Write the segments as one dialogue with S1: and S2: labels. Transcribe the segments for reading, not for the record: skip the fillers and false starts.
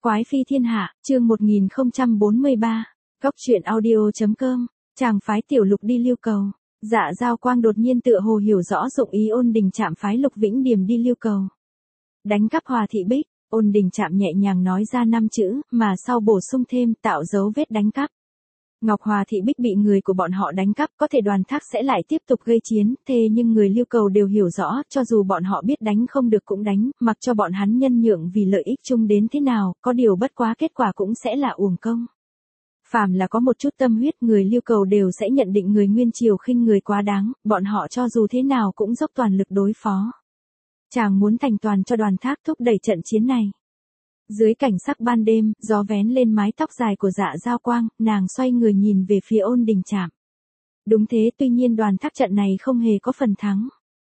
S1: Quái phi thiên hạ, chương 1043, Góc truyện audio.com, chàng phái Tiểu Lục đi Liêu Cầu. Dạ Giao Quang đột nhiên tựa hồ hiểu rõ dụng ý Ôn Đình Trạm phái Lục Vĩnh Điềm đi Liêu Cầu. Đánh cắp Hòa Thị Bích, Ôn Đình Trạm nhẹ nhàng nói ra 5 chữ, mà sau bổ sung thêm tạo dấu vết đánh cắp. Ngọc Hòa Thị Bích bị người của bọn họ đánh cắp, có thể Đoàn Thác sẽ lại tiếp tục gây chiến, thế nhưng người Liêu Cầu đều hiểu rõ, cho dù bọn họ biết đánh không được cũng đánh, mặc cho bọn hắn nhân nhượng vì lợi ích chung đến thế nào, có điều bất quá kết quả cũng sẽ là uổng công. Phàm là có một chút tâm huyết, người Liêu Cầu đều sẽ nhận định người Nguyên Triều khinh người quá đáng, bọn họ cho dù thế nào cũng dốc toàn lực đối phó. Chàng muốn thành toàn cho Đoàn Thác thúc đẩy trận chiến này. Dưới cảnh sắc ban đêm, gió vén lên mái tóc dài của Dạ Giao Quang, nàng xoay người nhìn về phía Ôn Đình Trạm. Đúng thế, tuy nhiên Đoàn Thác trận này không hề có phần thắng.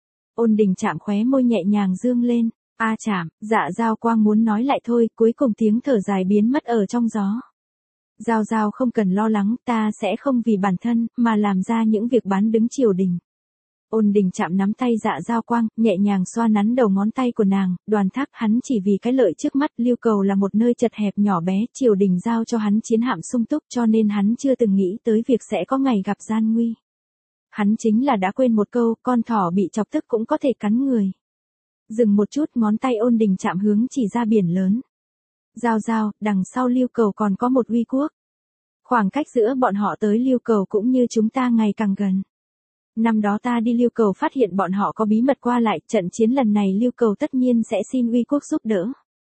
S1: Ôn Đình Trạm khóe môi nhẹ nhàng dương lên. A Trạm, Dạ Giao Quang muốn nói lại thôi, cuối cùng tiếng thở dài biến mất ở trong gió. Giao Giao không cần lo lắng, ta sẽ không vì bản thân, mà làm ra những việc bán đứng triều đình. Ôn Đình Trạm nắm tay Dạ Giao Quang, nhẹ nhàng xoa nắn đầu ngón tay của nàng, Đoàn Thác hắn chỉ vì cái lợi trước mắt, Liêu Cầu là một nơi chật hẹp nhỏ bé, triều đình giao cho hắn chiến hạm sung túc cho nên hắn chưa từng nghĩ tới việc sẽ có ngày gặp gian nguy. Hắn chính là đã quên một câu, con thỏ bị chọc tức cũng có thể cắn người. Dừng một chút, ngón tay Ôn Đình Trạm hướng chỉ ra biển lớn. Giao Giao, đằng sau Liêu Cầu còn có một uy quốc. Khoảng cách giữa bọn họ tới Liêu Cầu cũng như chúng ta ngày càng gần. Năm đó ta đi Liêu Cầu phát hiện bọn họ có bí mật qua lại, trận chiến lần này Liêu Cầu tất nhiên sẽ xin uy quốc giúp đỡ.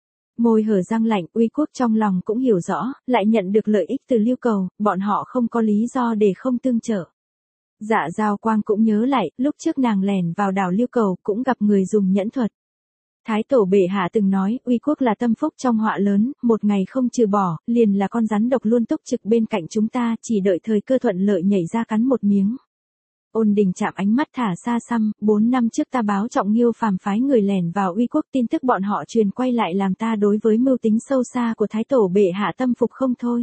S1: Môi hở răng lạnh, uy quốc trong lòng cũng hiểu rõ, lại nhận được lợi ích từ Liêu Cầu, bọn họ không có lý do để không tương trợ. Dạ Giao Quang cũng nhớ lại, lúc trước nàng lẻn vào đảo Liêu Cầu cũng gặp người dùng nhẫn thuật. Thái tổ bệ hạ từng nói, uy quốc là tâm phúc trong họa lớn, một ngày không trừ bỏ, liền là con rắn độc luôn túc trực bên cạnh chúng ta, chỉ đợi thời cơ thuận lợi nhảy ra cắn một miếng. Ôn Đình Trạm ánh mắt thả xa xăm, 4 năm trước ta báo Trọng Nghiêu phàm phái người lẻn vào uy quốc, tin tức bọn họ truyền quay lại làm ta đối với mưu tính sâu xa của Thái tổ bệ hạ tâm phục không thôi.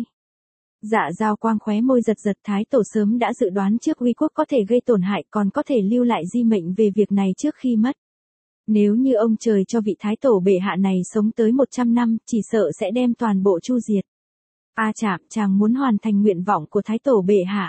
S1: Dạ Giao Quang khóe môi giật giật, Thái tổ sớm đã dự đoán trước uy quốc có thể gây tổn hại, còn có thể lưu lại di mệnh về việc này trước khi mất. Nếu như ông trời cho vị Thái tổ bệ hạ này sống tới 100 năm, chỉ sợ sẽ đem toàn bộ chu diệt. A Trạm, chàng muốn hoàn thành nguyện vọng của Thái tổ bệ hạ.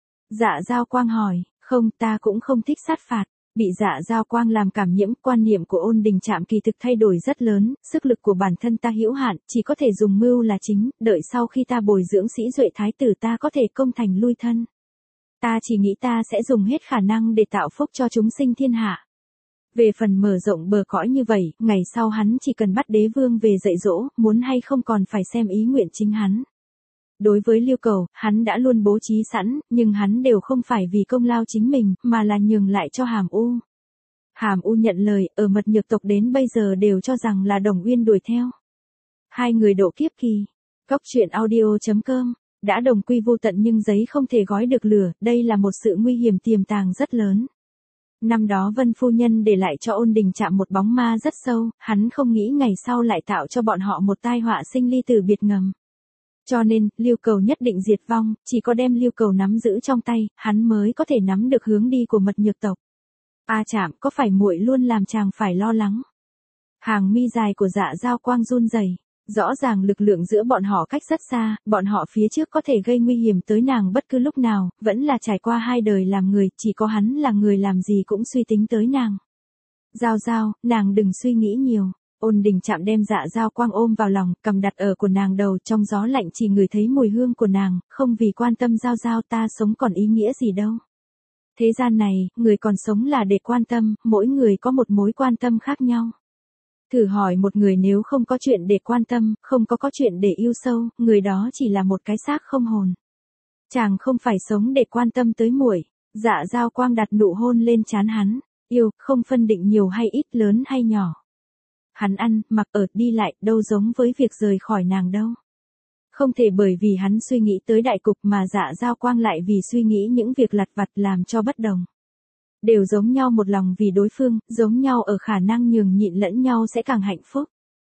S1: Dạ Giao Quang hỏi, không, ta cũng không thích sát phạt. Bị Dạ Giao Quang làm cảm nhiễm, quan niệm của Ôn Đình Trạm kỳ thực thay đổi rất lớn, sức lực của bản thân ta hữu hạn, chỉ có thể dùng mưu là chính, đợi sau khi ta bồi dưỡng sĩ duệ thái tử ta có thể công thành lui thân. Ta chỉ nghĩ ta sẽ dùng hết khả năng để tạo phúc cho chúng sinh thiên hạ. Về phần mở rộng bờ cõi như vậy, ngày sau hắn chỉ cần bắt đế vương về dạy dỗ, muốn hay không còn phải xem ý nguyện chính hắn. Đối với Liêu Cầu, hắn đã luôn bố trí sẵn, nhưng hắn đều không phải vì công lao chính mình, mà là nhường lại cho Hàm U. Hàm U nhận lời, ở Mật Nhược tộc đến bây giờ đều cho rằng là Đồng Uyên đuổi theo. Hai người độ kiếp kỳ. Góc truyện audio.com, đã đồng quy vô tận nhưng giấy không thể gói được lửa, đây là một sự nguy hiểm tiềm tàng rất lớn. Năm đó Vân Phu Nhân để lại cho Ôn Đình Trạm một bóng ma rất sâu, hắn không nghĩ ngày sau lại tạo cho bọn họ một tai họa sinh ly tử biệt ngầm. Cho nên, Liêu Cầu nhất định diệt vong, chỉ có đem Liêu Cầu nắm giữ trong tay, hắn mới có thể nắm được hướng đi của Mật Nhược tộc. A Trạm, có phải muội luôn làm chàng phải lo lắng? Hàng mi dài của Dạ Giao Quang run rẩy. Rõ ràng lực lượng giữa bọn họ cách rất xa, bọn họ phía trước có thể gây nguy hiểm tới nàng bất cứ lúc nào, vẫn là trải qua 2 đời làm người, chỉ có hắn là người làm gì cũng suy tính tới nàng. Giao Giao, nàng đừng suy nghĩ nhiều. Ôn Đình Trạm đem Dạ Giao Quang ôm vào lòng, cầm đặt ở của nàng đầu, trong gió lạnh chỉ ngửi thấy mùi hương của nàng, không vì quan tâm Giao Giao ta sống còn ý nghĩa gì đâu. Thế gian này, người còn sống là để quan tâm, mỗi người có một mối quan tâm khác nhau. Thử hỏi một người nếu không có chuyện để quan tâm, không có chuyện để yêu sâu, người đó chỉ là một cái xác không hồn. Chàng không phải sống để quan tâm tới muội. Dạ Giao Quang đặt nụ hôn lên trán hắn, yêu, không phân định nhiều hay ít, lớn hay nhỏ. Hắn ăn, mặc ở, đi lại, đâu giống với việc rời khỏi nàng đâu. Không thể bởi vì hắn suy nghĩ tới đại cục mà Dạ Giao Quang lại vì suy nghĩ những việc lặt vặt làm cho bất đồng. Đều giống nhau một lòng vì đối phương, giống nhau ở khả năng nhường nhịn lẫn nhau sẽ càng hạnh phúc.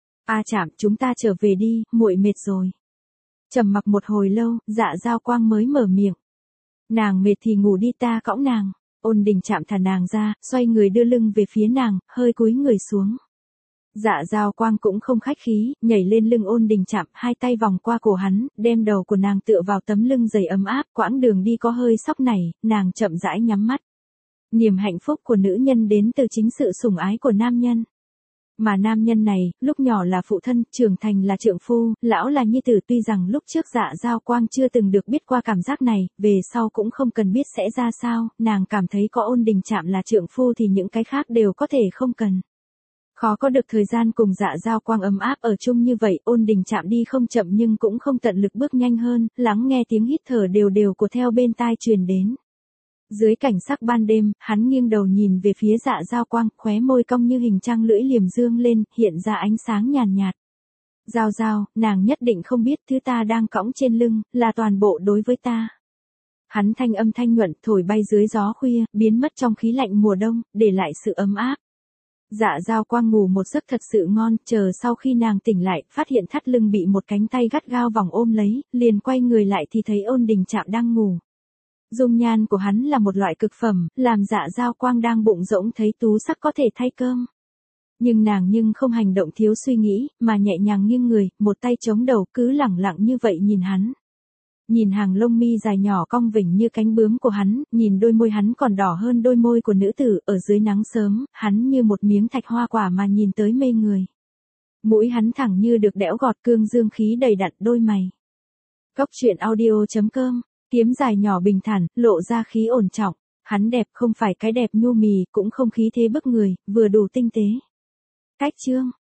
S1: A Trạm, chúng ta trở về đi, muội mệt rồi. Trầm mặc một hồi lâu, Dạ Giao Quang mới mở miệng. Nàng mệt thì ngủ đi, ta cõng nàng. Ôn Đình Trạm thả nàng ra, xoay người đưa lưng về phía nàng, hơi cúi người xuống. Dạ Dao Quang cũng không khách khí, nhảy lên lưng Ôn Đình Trạm, hai tay vòng qua cổ hắn, đem đầu của nàng tựa vào tấm lưng dày ấm áp, quãng đường đi có hơi sóc nảy, nàng chậm rãi nhắm mắt. Niềm hạnh phúc của nữ nhân đến từ chính sự sủng ái của nam nhân. Mà nam nhân này, lúc nhỏ là phụ thân, trưởng thành là trượng phu, lão là nhi tử, tuy rằng lúc trước Dạ Dao Quang chưa từng được biết qua cảm giác này, về sau cũng không cần biết sẽ ra sao, nàng cảm thấy có Ôn Đình Trạm là trượng phu thì những cái khác đều có thể không cần. Khó có được thời gian cùng Dạ Dao Quang ấm áp ở chung như vậy, Ôn Đình Trạm đi không chậm nhưng cũng không tận lực bước nhanh hơn, lắng nghe tiếng hít thở đều đều của theo bên tai truyền đến. Dưới cảnh sắc ban đêm, hắn nghiêng đầu nhìn về phía Dạ Dao Quang, khóe môi cong như hình trăng lưỡi liềm dương lên, hiện ra ánh sáng nhàn nhạt. Giao Giao, nàng nhất định không biết thứ ta đang cõng trên lưng, là toàn bộ đối với ta. Hắn thanh âm thanh nhuận thổi bay dưới gió khuya, biến mất trong khí lạnh mùa đông, để lại sự ấm áp. Dạ Dao Quang ngủ một giấc thật sự ngon, chờ sau khi nàng tỉnh lại, phát hiện thắt lưng bị một cánh tay gắt gao vòng ôm lấy, liền quay người lại thì thấy Ôn Đình Trạm đang ngủ. Dung nhan của hắn là một loại cực phẩm, làm Dạ Dao Quang đang bụng rỗng thấy tú sắc có thể thay cơm. Nhưng nàng không hành động thiếu suy nghĩ, mà nhẹ nhàng nghiêng người, một tay chống đầu, cứ lẳng lặng như vậy nhìn hắn. Nhìn hàng lông mi dài nhỏ cong vểnh như cánh bướm của hắn, nhìn đôi môi hắn còn đỏ hơn đôi môi của nữ tử, ở dưới nắng sớm, hắn như một miếng thạch hoa quả mà nhìn tới mê người. Mũi hắn thẳng như được đẽo gọt, cương dương khí đầy đặn đôi mày. Cốc truyện audio.com, kiếm dài nhỏ bình thản, lộ ra khí ổn trọng. Hắn đẹp không phải cái đẹp nhu mì, cũng không khí thế bức người, vừa đủ tinh tế. Cách chương